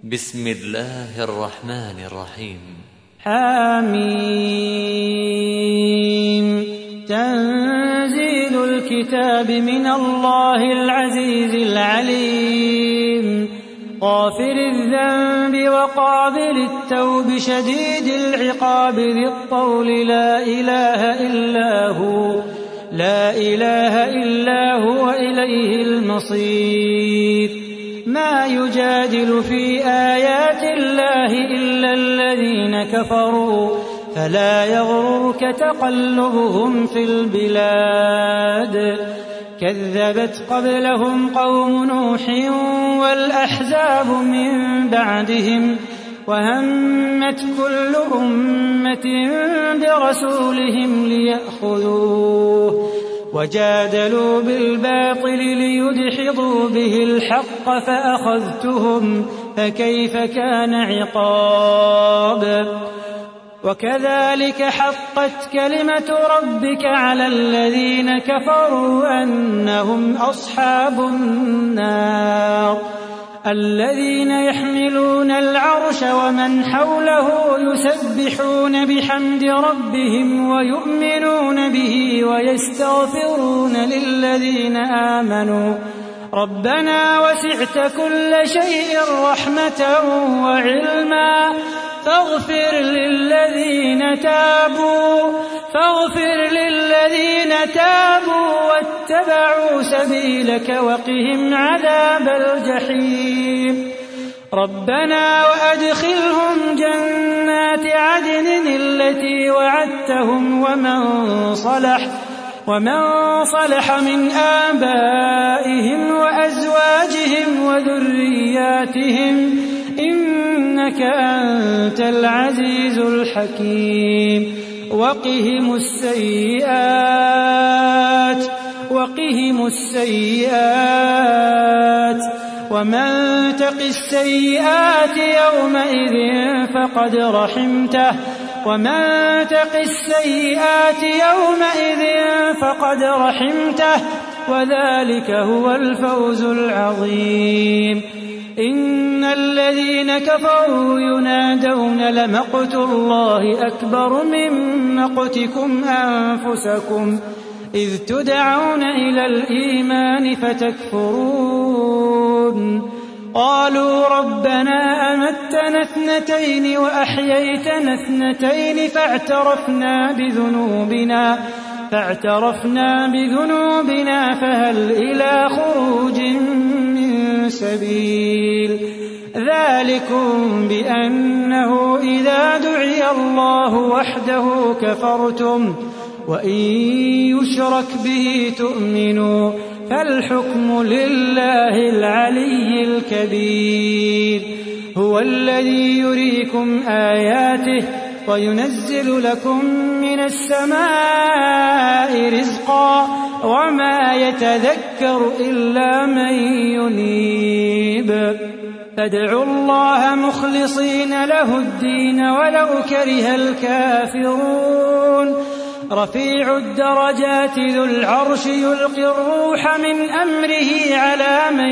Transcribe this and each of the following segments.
بسم الله الرحمن الرحيم. حميم. تنزيل الكتاب من الله العزيز العليم، غافر الذنب وقابل التوب شديد العقاب ذي الطول لا إله إلا هو إليه المصير. ما يجادل في آيات الله إلا الذين كفروا، فلا يغررك تقلبهم في البلاد. كذبت قبلهم قوم نوح والأحزاب من بعدهم، وهمت كل أمة برسولهم ليأخذوه، وجادلوا بالباطل ليدحضوا به الحق فأخذتهم، فكيف كان عقاب. وكذلك حقت كلمة ربك على الذين كفروا أنهم أصحاب النار. الذين يحملون العرش ومن حوله يسبحون بحمد ربهم ويؤمنون به ويستغفرون للذين آمنوا ربنا وسعت كل شيء رحمة وعلما فاغفر للذين تابوا واتبعوا سبيلك وقهم عذاب الجحيم. ربنا وأدخلهم جنات عدن التي وعدتهم ومن صلح من آبائهم وأزواجهم وذرياتهم إنك أنت العزيز الحكيم. وقهم السيئات ومن تق السيئات يومئذ فقد رحمته وذلك هو الفوز العظيم. إن الذين كفروا ينادون لمقت الله أكبر من مقتكم أنفسكم إذ تدعون إلى الإيمان فتكفرون. قالوا ربنا أمتنا 2 وأحييتنا 2 فاعترفنا بذنوبنا فهل إلى خروج من سبيل. ذلكم بأنه إذا دعي الله وحده كفرتم وإن يشرك به تؤمنوا فالحكم لله العلي الكبير. هو الذي يريكم آياته وينزل لكم من السماء رزقا وما يتذكر إلا من ينيب. فادعوا الله مخلصين له الدين ولو كره الكافرون. رفيع الدرجات ذو العرش يلقي الروح من أمره على من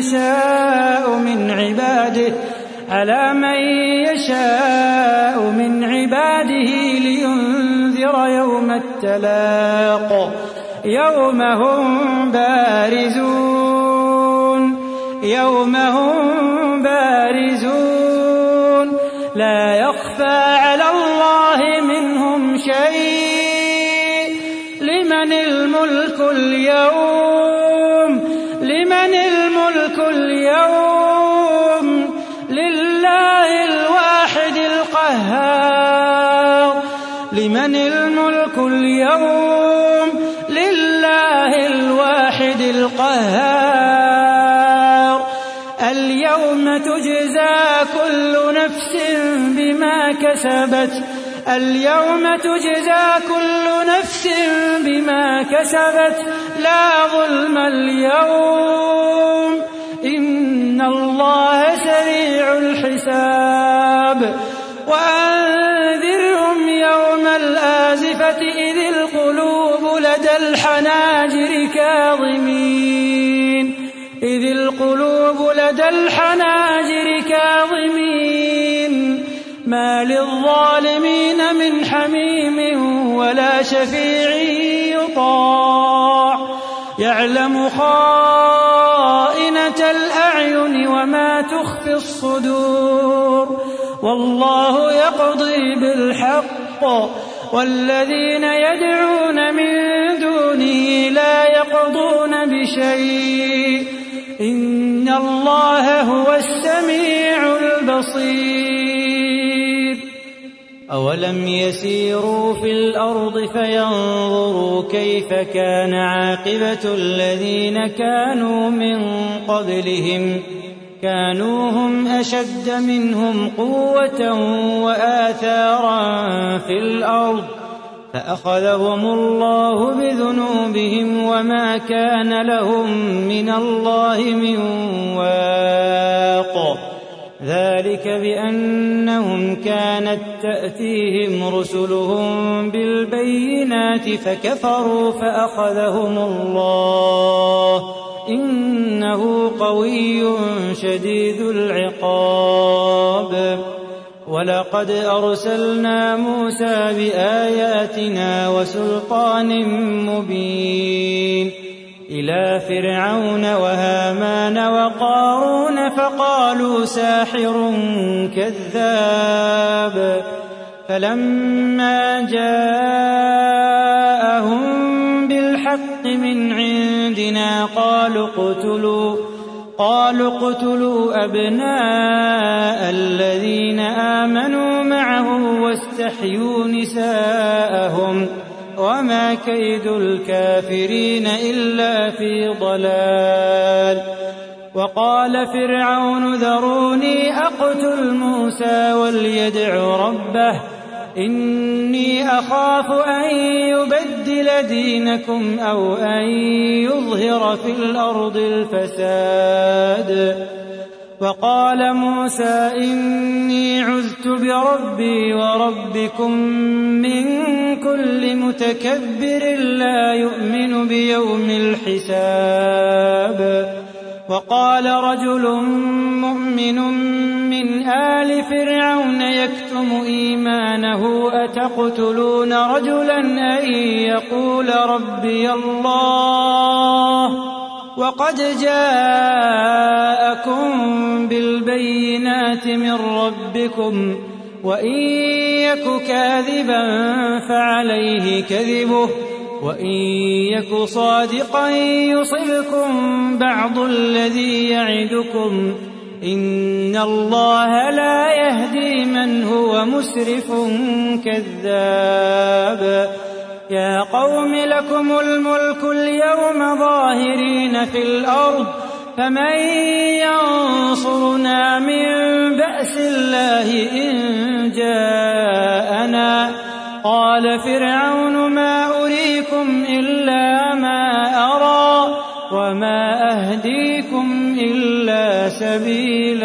يشاء من عباده لينذر يوم التلاق يوم هم بارزون لا يخفى على الله منهم شيء. لمن الملك اليوم لله الواحد القهار. لمن الملك اليوم لله الواحد القهار. اليوم تجزى كل نفس بما كسبت لا ظلم اليوم إن الله سريع الحساب. وأنذرهم يوم الآزفة إذ القلوب لدى الحناجر إذ القلوب لدى الحناجر كاظمين ما للظالمين من حميم ولا شفيع يطاع يعلم خائنة الأعين وما تخفي الصدور والله يقضي بالحق والذين يدعون من دونه لا يقضون بشيء إن الله هو السميع البصير أولم يسيروا في الأرض فينظروا كيف كان عاقبة الذين كانوا من قبلهم كانوا هم أشد منهم قوة وآثارا في الأرض فأخذهم الله بذنوبهم وما كان لهم من الله من واق ذلك بأنهم كانت تأتيهم رسلهم بالبينات فكفروا فأخذهم الله إنه قوي شديد العقاب ولقد أرسلنا موسى بآياتنا وسلطان مبين إلى فرعون وهامان وقارون فقالوا ساحر كذاب فلما جاءهم بالحق من عندنا قالوا اقتلوا أبناء الذين آمنوا معه واستحيوا نساءهم وما كيد الكافرين إلا في ضلال وقال فرعون ذروني أقتل موسى وليدع ربه إني أخاف أن يبدل دينكم أو أن يظهر في الأرض الفساد وقال موسى إني عذت بربي وربكم من كل متكبر لا يؤمن بيوم الحساب وقال رجل مؤمن من آل فرعون يكتم إيمانه أتقتلون رجلا أن يقول ربي الله وقد جاءكم بالبينات من ربكم وإن يك كاذبا فعليه كذبه وإن يك صادقا يصبكم بعض الذي يعدكم إن الله لا يهدي من هو مسرف كذاب يا قوم لكم الملك اليوم ظاهرين في الأرض فمن ينصرنا من بأس الله إن جاءنا قال فرعون ما أريكم إلا ما أرى وما أهديكم إلا سبيل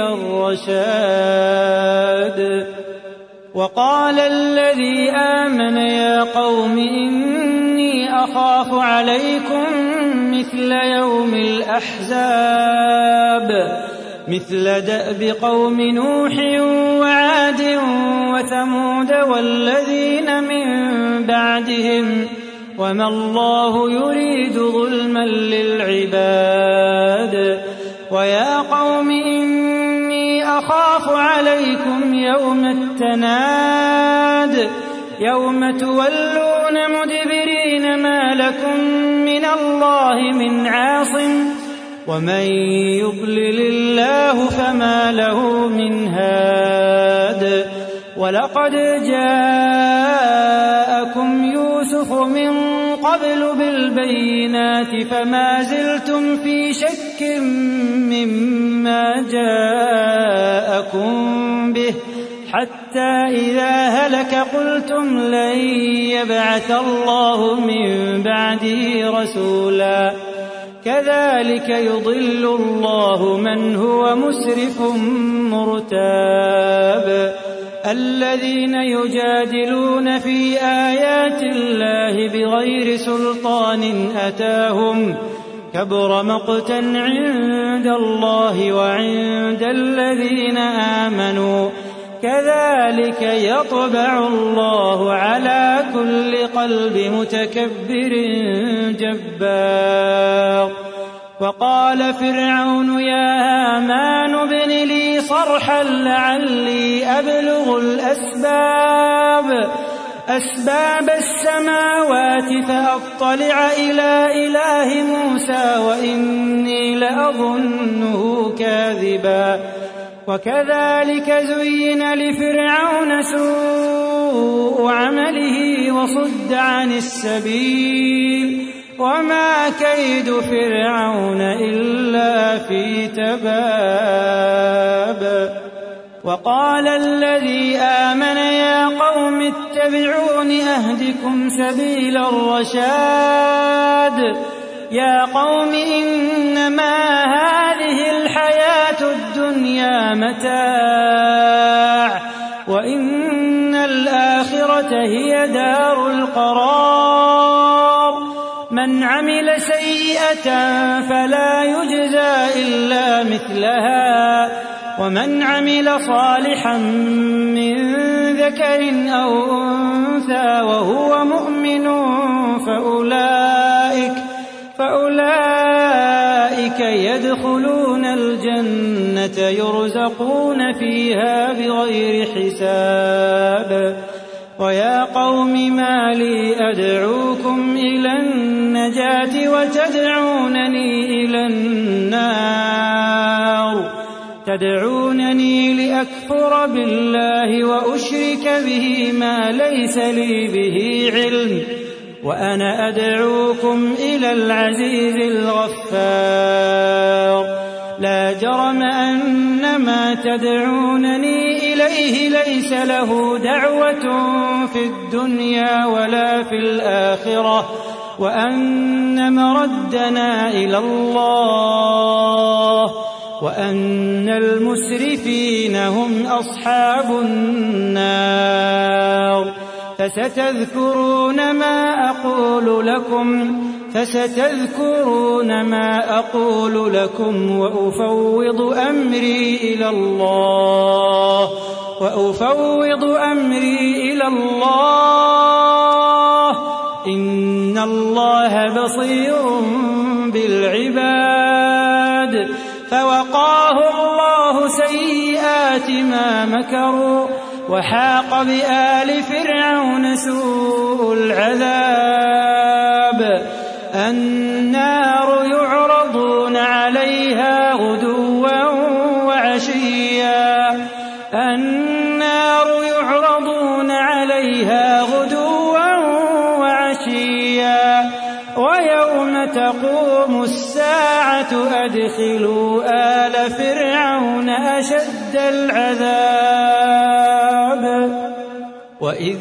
الرشاد وقال الذي آمن يا قوم إني أخاف عليكم مثل يوم الأحزاب مثل دأب قوم نوح وعاد وثمود والذين من بعدهم وما الله يريد ظلما للعباد ويا قوم إني أخاف عليكم يوم التناد يوم تولون مدبرين ما لكم من الله من عاصم ومن يضلل الله فما له من هاد ولقد جاءكم يوسف من قبل بالبينات فما زلتم في شك مما جاءكم به حتى إذا هلك قلتم لن يبعث الله من بعده رسولا كذلك يضل الله من هو مسرف مرتاب الذين يجادلون في آيات الله بغير سلطان أتاهم كبر مقتا عند الله وعند الذين آمنوا كذلك يطبع الله على كل قلب متكبر جبار. وقال فرعون يا هامان ابن لي صرحا لعلي أبلغ أسباب السماوات فأطلع إلى إله موسى وإني لأظنه كاذبا. وكذلك زين لفرعون سوء عمله وصد عن السبيل وما كيد فرعون إلا في تباب. وقال الذي آمن يا قوم اتبعون أهدكم سبيل الرشاد. يا قوم إنما هذه الحياة الدنيا متاع وإن الآخرة هي دار القرار. من عمل سيئة فلا يجزى إلا مثلها ومن عمل صالحا من ذكر أو أنثى وهو مؤمن فأولئك يدخلون الجنة يرزقون فيها بغير حساب. ويا قوم ما لي أدعوكم إلى النجاة وتدعونني إلى النار. تدعونني لأكفر بالله وأشرك به ما ليس لي به علم وأنا أدعوكم إلى العزيز الغفار. لا جرم أن ما تدعونني إليه ليس له دعوة في الدنيا ولا في الآخرة وأن مردنا إلى الله وأن المسرفين هم أصحاب النار. فستذكرون ما أقول لكم وأفوض أمري إلى الله إن الله بصير بالعباد. فوقاه الله سيئات ما مكروا وحاق بآل فرعون سوء العذاب. النار يعرضون عليها غدوا وعشيا ويوم تقوم الساعة أدخلوا آل فرعون أشد العذاب. وإذ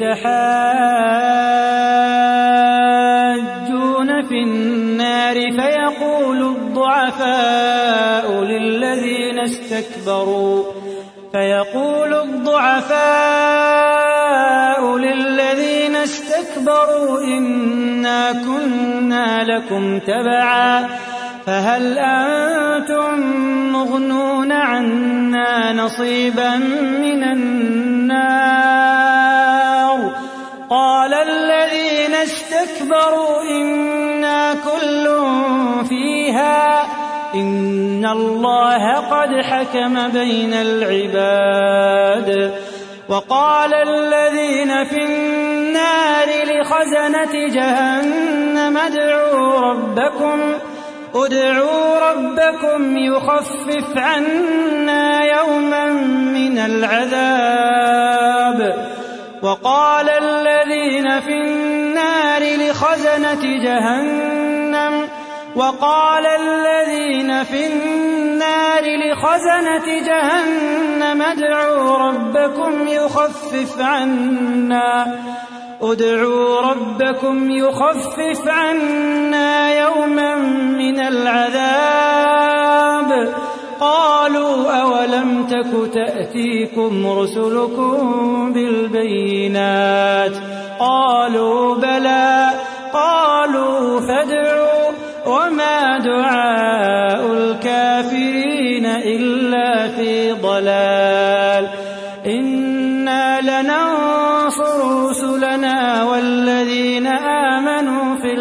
يتحاجون في النار فيقول الضعفاء للذين استكبروا إنا كنا لكم تبعا فهل أنتم مغنون عنا نصيبا من النار. قال الذين استكبروا إنا كل فيها إن الله قد حكم بين العباد. وقال الذين في النار لخزنة جهنم ادعوا ربكم يخفف عنا يوما من العذاب. وقال الذين في النار لخزنة جهنم ادعوا ربكم يخفف عنا يوما من العذاب. قالوا أولم تك تأتيكم رسلكم بالبينات قالوا بلى. قالوا فادعوا وما دعاء الكافرين إلا في ضلال إنا لننصر رسلنا والذين آمنوا في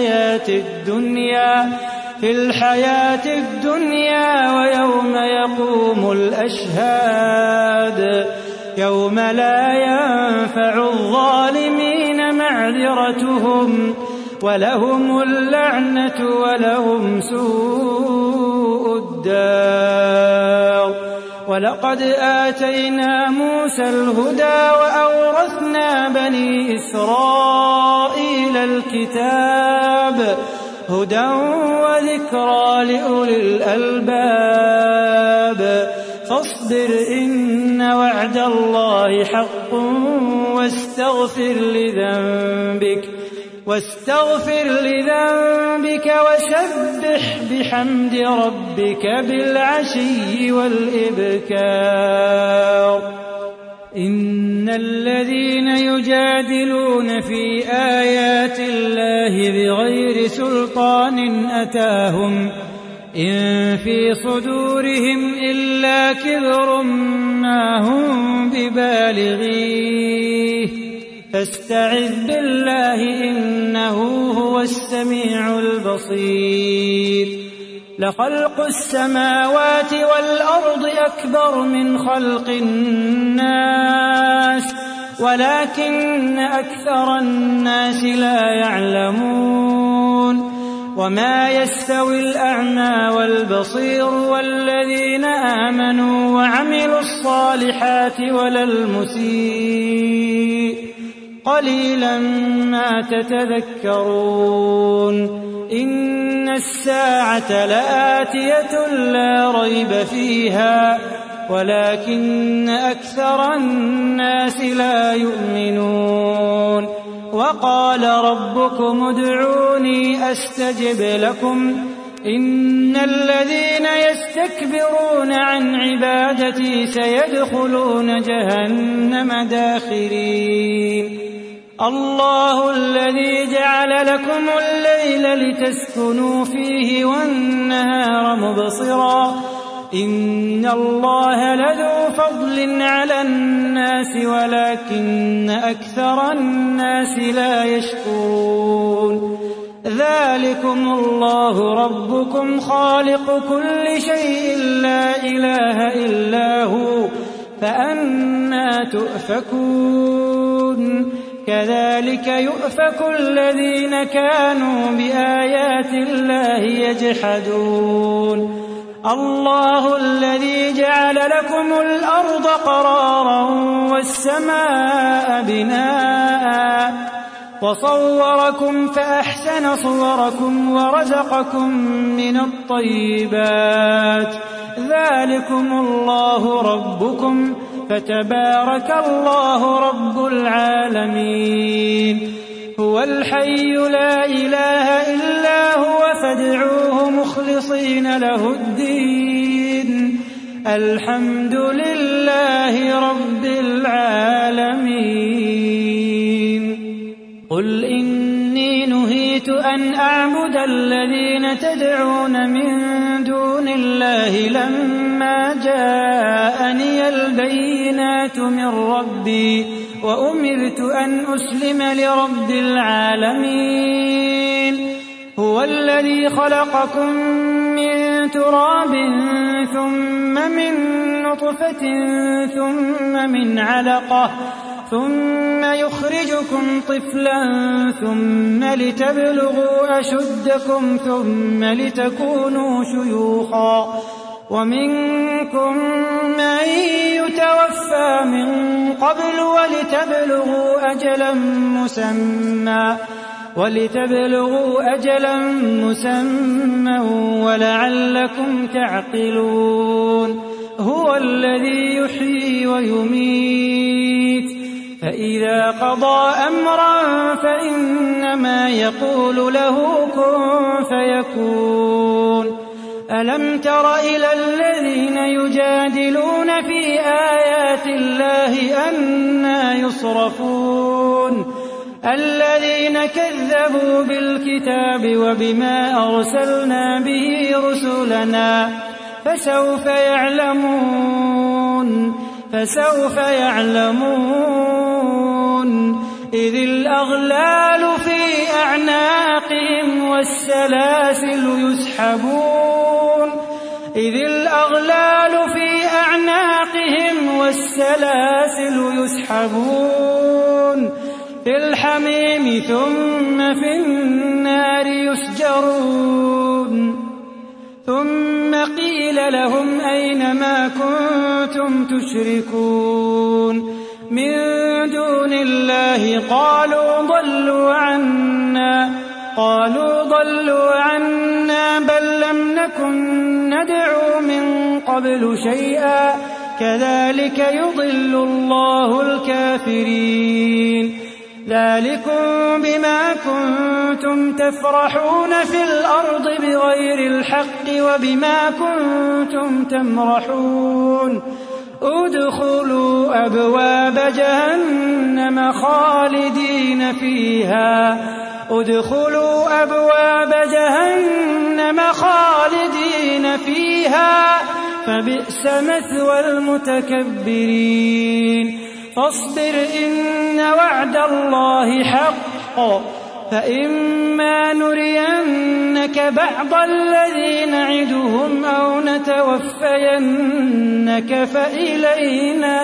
الحياة الدنيا ويوم يقوم الأشهاد يوم لا ينفع الظالمين معذرتهم ولهم اللعنة ولهم سوء الدار. ولقد آتينا موسى الهدى وأورثنا بني إسرائيل الكتاب هدى وذكرى لأولي الألباب. فاصبر إن وعد الله حق واستغفر لذنبك وسبح بحمد ربك بالعشي والإبكار. إن الذين يجادلون في آيات الله بغير سلطان أتاهم إن في صدورهم إلا كبر ما هم ببالغيه فاستعذ بالله إنه هو السميع البصير. لخلق السماوات والأرض أكبر من خلق الناس ولكن أكثر الناس لا يعلمون. وما يستوي الأعمى والبصير والذين آمنوا وعملوا الصالحات ولا المسيء قليلا ما تتذكرون. إن الساعة لآتية لا ريب فيها ولكن أكثر الناس لا يؤمنون. وقال ربكم ادعوني أستجب لكم إن الذين يستكبرون عن عبادتي سيدخلون جهنم داخرين. الله الذي جعل لكم الليل لتسكنوا فيه والنهار مبصرا إن الله لذو فضل على الناس ولكن أكثر الناس لا يشكرون. ذلكم الله ربكم خالق كل شيء لا إله إلا هو فأنى تؤفكون. كذلك يؤفك الذين كانوا بآيات الله يجحدون. الله الذي جعل لكم الأرض قرارا والسماء بناء وصوركم فأحسن صوركم ورزقكم من الطيبات. ذلكم الله ربكم فتبارك الله رب العالمين. هو الحي لا إله إلا هو فادعوه مخلصين له الدين الحمد لله رب العالمين. قل إني نهيت أن أعبد الذين تدعون من دون الله لما جاءني البينات من ربي وأمرت أن أسلم لرب العالمين. هو الذي خلقكم من تراب ثم من نطفة ثم من علقة ثم يخرجكم طفلا ثم لتبلغوا أشدكم ثم لتكونوا شيوخا ومنكم من يتوفى من قبل ولتبلغوا أجلا مسمى ولعلكم تعقلون. هو الذي يحيي ويميت فإذا قضى أمرا فإنما يقول له كن فيكون. ألم تر إلى الذين يجادلون في آيات الله أنى يصرفون الذين كذبوا بالكتاب وبما أرسلنا به رسلنا فسوف يعلمون إذ الأغلال في أعناقهم والسلاسل يسحبون في الحميم ثم في النار يسجرون ثم قيل لهم أين ما كنتم تشركون من دون الله قالوا ضلوا عنا بل لم نكن ندعو من قبل شيئا كذلك يضل الله الكافرين ذلكم بما كنتم تفرحون في الأرض بغير الحق وبما كنتم تمرحون ادخلوا أبواب جهنم خالدين فيها فبئس مثوى المتكبرين فاصبر إن وعد الله حق فإما نرينك بعض الذي نعدهم أو نتوفينك فإلينا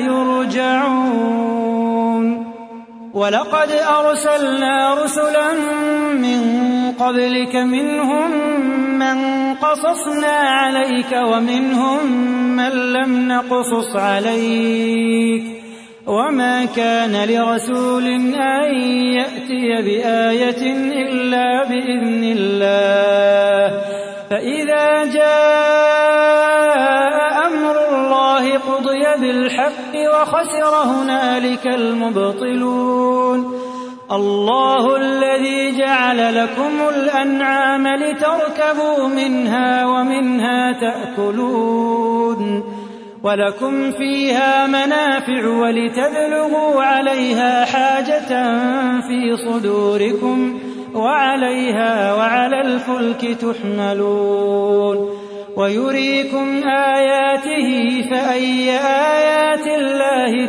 يرجعون ولقد أرسلنا رسلا من قبلك منهم من قصصنا عليك ومنهم من لم نقصص عليك وما كان لرسول أن يأتي بآية إلا بإذن الله فإذا جاء أمر الله قضي بالحق وخسر هنالك المبطلون الله الذي جعل لكم الأنعام لتركبوا منها ومنها تأكلون ولكم فيها منافع ولتبلغوا عليها حاجة في صدوركم وعليها وعلى الفلك تحملون ويريكم آياته فأي آيات الله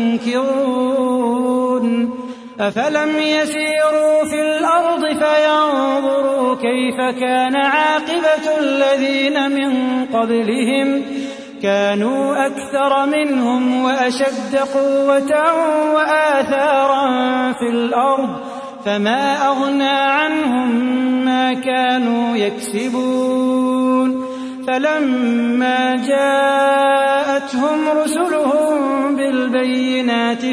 تنكرون أفلم يسيروا في الأرض فينظروا كيف كان عاقبة الذين من قبلهم كانوا أكثر منهم وأشد قوة وآثارا في الأرض فما أغنى عنهم ما كانوا يكسبون فلما جاءتهم رسلهم بالبينات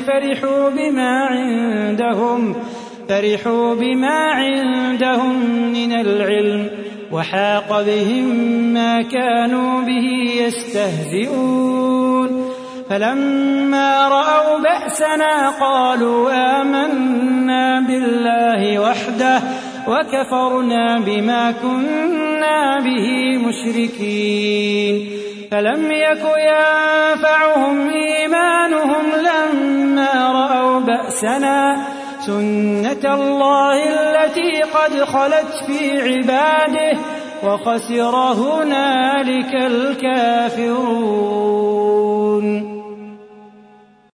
فرحوا بما عندهم من العلم وحاق بهم ما كانوا به يستهزئون فلما رأوا بأسنا قالوا آمنا بالله وحده وكفرنا بما كنا به مشركين فلم يك ينفعهم إيمانهم لما رأوا بأسنا سنة الله التي قد خلت في عباده وخسر هنالك الكافرون